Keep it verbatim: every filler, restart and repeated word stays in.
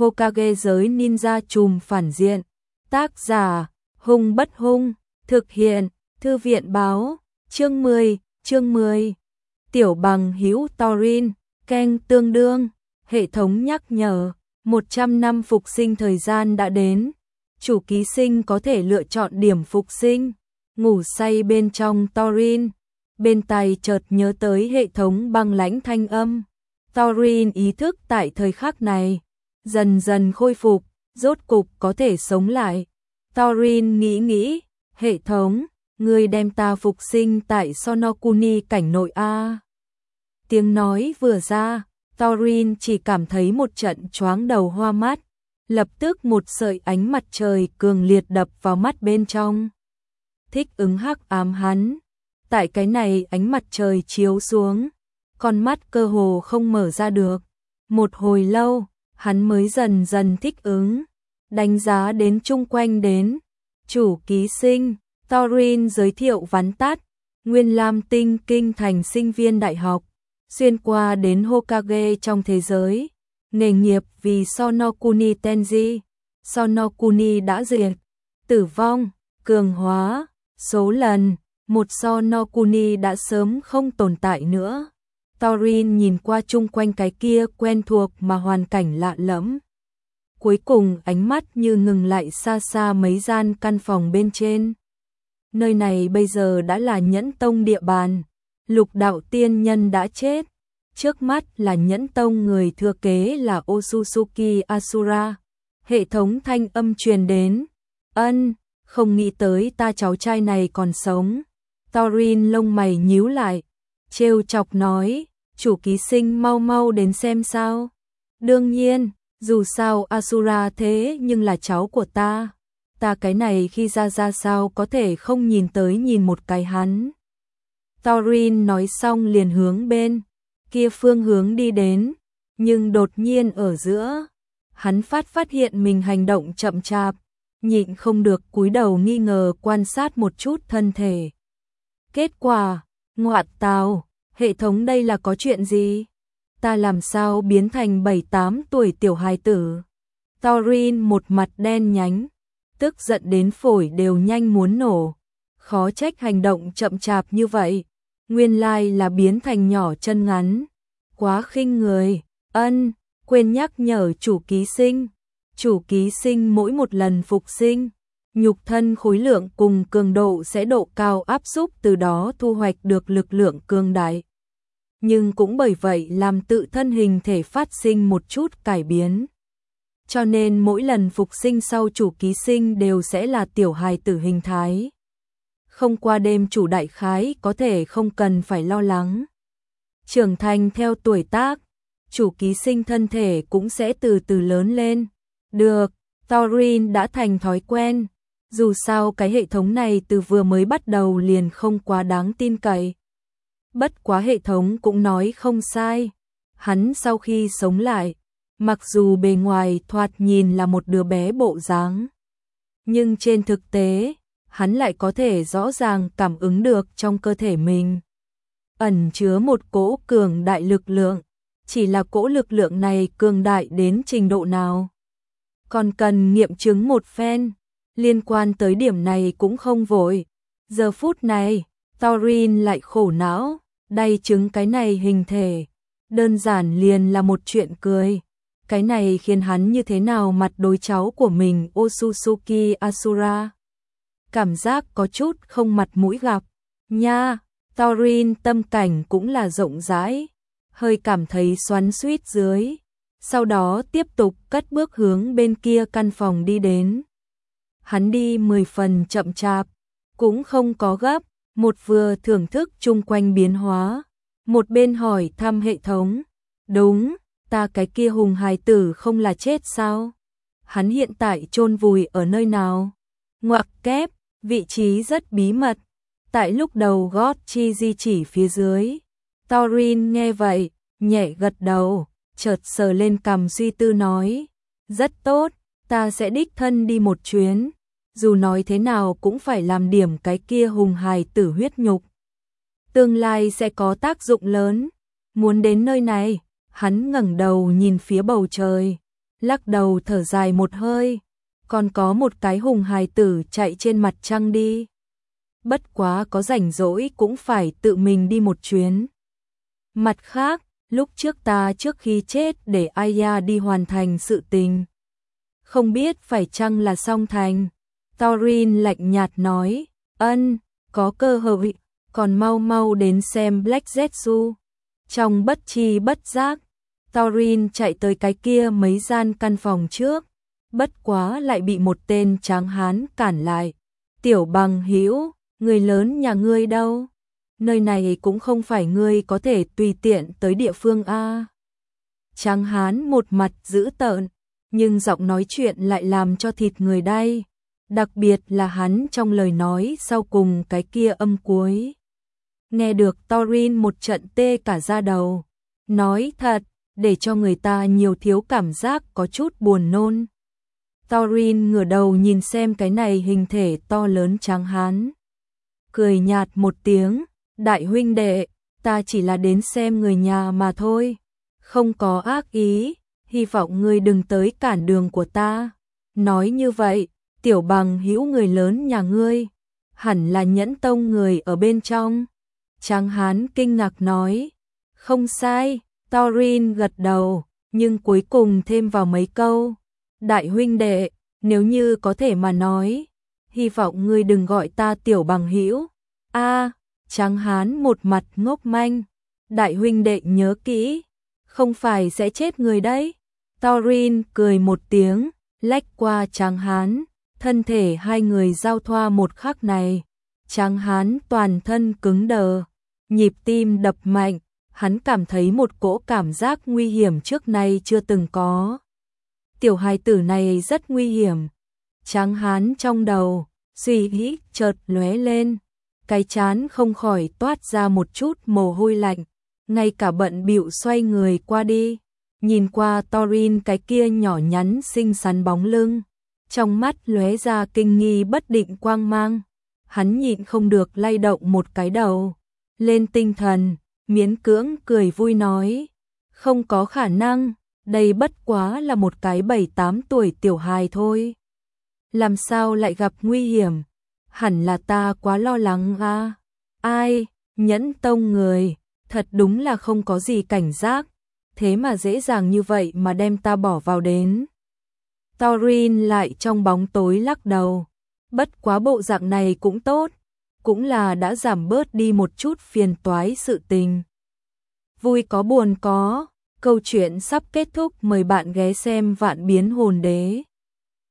Hokage giới ninja trùm phản diện. Tác giả, Hung Bất Hung, thực hiện, Thư viện báo, chương mười, chương mười. Tiểu bằng hữu Thorin, Keng tương đương, hệ thống nhắc nhở, một trăm năm phục sinh thời gian đã đến. Chủ ký sinh có thể lựa chọn điểm phục sinh, ngủ say bên trong Thorin. Bên tai chợt nhớ tới hệ thống băng lãnh thanh âm. Thorin ý thức tại thời khắc này dần dần khôi phục, rốt cục có thể sống lại. Thorin nghĩ nghĩ, hệ thống, ngươi đem ta phục sinh tại Sonokuni cảnh nội a. Tiếng nói vừa ra, Thorin chỉ cảm thấy một trận choáng đầu hoa mắt, lập tức một sợi ánh mặt trời cường liệt đập vào mắt bên trong. Thích ứng hắc ám hắn, tại cái này ánh mặt trời chiếu xuống, con mắt cơ hồ không mở ra được. Một hồi lâu, hắn mới dần dần thích ứng, đánh giá đến chung quanh đến. Chủ ký sinh, Thorin giới thiệu vắn tắt, Nguyên Lam Tinh kinh thành sinh viên đại học, xuyên qua đến Hokage trong thế giới, nghề nghiệp vì Sonokuni Tenji. Sonokuni đã diệt, tử vong, cường hóa, số lần, một Sonokuni đã sớm không tồn tại nữa. Thorin nhìn qua chung quanh cái kia quen thuộc mà hoàn cảnh lạ lẫm. Cuối cùng ánh mắt như ngừng lại xa xa mấy gian căn phòng bên trên. Nơi này bây giờ đã là Nhẫn Tông địa bàn. Lục đạo tiên nhân đã chết. Trước mắt là Nhẫn Tông người thừa kế là Otsutsuki Asura. Hệ thống thanh âm truyền đến. Ân, không nghĩ tới ta cháu trai này còn sống. Thorin lông mày nhíu lại, trêu chọc nói, chủ ký sinh mau mau đến xem sao. Đương nhiên, dù sao Asura thế nhưng là cháu của ta. Ta cái này khi ra ra sao có thể không nhìn tới nhìn một cái hắn. Thorin nói xong liền hướng bên kia phương hướng đi đến, nhưng đột nhiên ở giữa, hắn phát phát hiện mình hành động chậm chạp, nhịn không được cúi đầu nghi ngờ quan sát một chút thân thể. Kết quả, ngoạn tào, hệ thống đây là có chuyện gì? Ta làm sao biến thành bảy tám tuổi tiểu hài tử? Thorin một mặt đen nhánh, tức giận đến phổi đều nhanh muốn nổ. Khó trách hành động chậm chạp như vậy, nguyên lai là biến thành nhỏ chân ngắn. Quá khinh người, ân, quên nhắc nhở chủ ký sinh. Chủ ký sinh mỗi một lần phục sinh, nhục thân khối lượng cùng cường độ sẽ độ cao áp xúc, từ đó thu hoạch được lực lượng cường đại. Nhưng cũng bởi vậy làm tự thân hình thể phát sinh một chút cải biến. Cho nên mỗi lần phục sinh sau chủ ký sinh đều sẽ là tiểu hài tử hình thái. Không qua đêm chủ đại khái có thể không cần phải lo lắng. Trưởng thành theo tuổi tác, chủ ký sinh thân thể cũng sẽ từ từ lớn lên. Được, Thorin đã thành thói quen. Dù sao cái hệ thống này từ vừa mới bắt đầu liền không quá đáng tin cậy. Bất quá hệ thống cũng nói không sai. Hắn sau khi sống lại, mặc dù bề ngoài thoạt nhìn là một đứa bé bộ dáng, nhưng trên thực tế, hắn lại có thể rõ ràng cảm ứng được trong cơ thể mình ẩn chứa một cỗ cường đại lực lượng. Chỉ là cỗ lực lượng này cường đại đến trình độ nào, còn cần nghiệm chứng một phen. Liên quan tới điểm này cũng không vội. Giờ phút này, Thorin lại khổ não, đay chứng cái này hình thể, đơn giản liền là một chuyện cười. Cái này khiến hắn như thế nào mặt đối cháu của mình Otsutsuki Asura. Cảm giác có chút không mặt mũi gặp. Nha, Thorin tâm cảnh cũng là rộng rãi, hơi cảm thấy xoắn xuýt dưới. Sau đó tiếp tục cất bước hướng bên kia căn phòng đi đến. Hắn đi mười phần chậm chạp, cũng không có gấp, một vừa thưởng thức chung quanh biến hóa, một bên hỏi thăm hệ thống. Đúng, ta cái kia hùng hài tử không là chết sao? Hắn hiện tại chôn vùi ở nơi nào? Ngoặc kép, vị trí rất bí mật, tại lúc đầu gót chi di chỉ phía dưới. Thorin nghe vậy, nhẹ gật đầu, chợt sờ lên cằm suy tư nói. Rất tốt, ta sẽ đích thân đi một chuyến. Dù nói thế nào cũng phải làm điểm cái kia hùng hài tử huyết nhục. Tương lai sẽ có tác dụng lớn. Muốn đến nơi này, hắn ngẩng đầu nhìn phía bầu trời. lắc đầu thở dài một hơi, còn có một cái hùng hài tử chạy trên mặt trăng đi. Bất quá có rảnh rỗi cũng phải tự mình đi một chuyến. Mặt khác, lúc trước ta trước khi chết để Aya đi hoàn thành sự tình. Không biết phải chăng là xong thành. Thorin lạnh nhạt nói, ân, có cơ hội, còn mau mau đến xem Black Zetsu. Trong bất chi bất giác, Thorin chạy tới cái kia mấy gian căn phòng trước, bất quá lại bị một tên tráng hán cản lại. Tiểu Bằng Hữu, người lớn nhà ngươi đâu? Nơi này cũng không phải ngươi có thể tùy tiện tới địa phương a. Tráng hán một mặt dữ tợn, nhưng giọng nói chuyện lại làm cho thịt người đay, đặc biệt là hắn trong lời nói sau cùng cái kia âm cuối. Nghe được Thorin một trận tê cả da đầu, nói thật, để cho người ta nhiều thiếu cảm giác có chút buồn nôn. Thorin ngửa đầu nhìn xem cái này hình thể to lớn tráng hán, cười nhạt một tiếng, đại huynh đệ, ta chỉ là đến xem người nhà mà thôi, không có ác ý, hy vọng ngươi đừng tới cản đường của ta. Nói như vậy, Tiểu Bằng Hữu người lớn nhà ngươi, hẳn là Nhẫn Tông người ở bên trong. Tráng hán kinh ngạc nói, không sai. Thorin gật đầu, nhưng cuối cùng thêm vào mấy câu, đại huynh đệ, nếu như có thể mà nói, hy vọng ngươi đừng gọi ta Tiểu Bằng Hữu. A, tráng hán một mặt ngốc manh, đại huynh đệ nhớ kỹ, không phải sẽ chết người đấy. Thorin cười một tiếng, lách qua tráng hán, thân thể hai người giao thoa một khắc này, tráng hán toàn thân cứng đờ, nhịp tim đập mạnh, hắn cảm thấy một cỗ cảm giác nguy hiểm trước nay chưa từng có. Tiểu hài tử này rất nguy hiểm. Tráng hán trong đầu, suy nghĩ chợt lóe lên, cái trán không khỏi toát ra một chút mồ hôi lạnh, ngay cả bận bịu xoay người qua đi, nhìn qua Thorin cái kia nhỏ nhắn xinh xắn bóng lưng, trong mắt lóe ra kinh nghi bất định quang mang, hắn nhịn không được lay động một cái đầu, lên tinh thần, miễn cưỡng cười vui nói, không có khả năng, đây bất quá là một cái bảy tám tuổi tiểu hài thôi. Làm sao lại gặp nguy hiểm? Hẳn là ta quá lo lắng à? Ai, Nhẫn Tông người, thật đúng là không có gì cảnh giác, thế mà dễ dàng như vậy mà đem ta bỏ vào đến. Thorin lại trong bóng tối lắc đầu, bất quá bộ dạng này cũng tốt, cũng là đã giảm bớt đi một chút phiền toái sự tình. Vui có buồn có, câu chuyện sắp kết thúc, mời bạn ghé xem Vạn Biến Hồn Đế.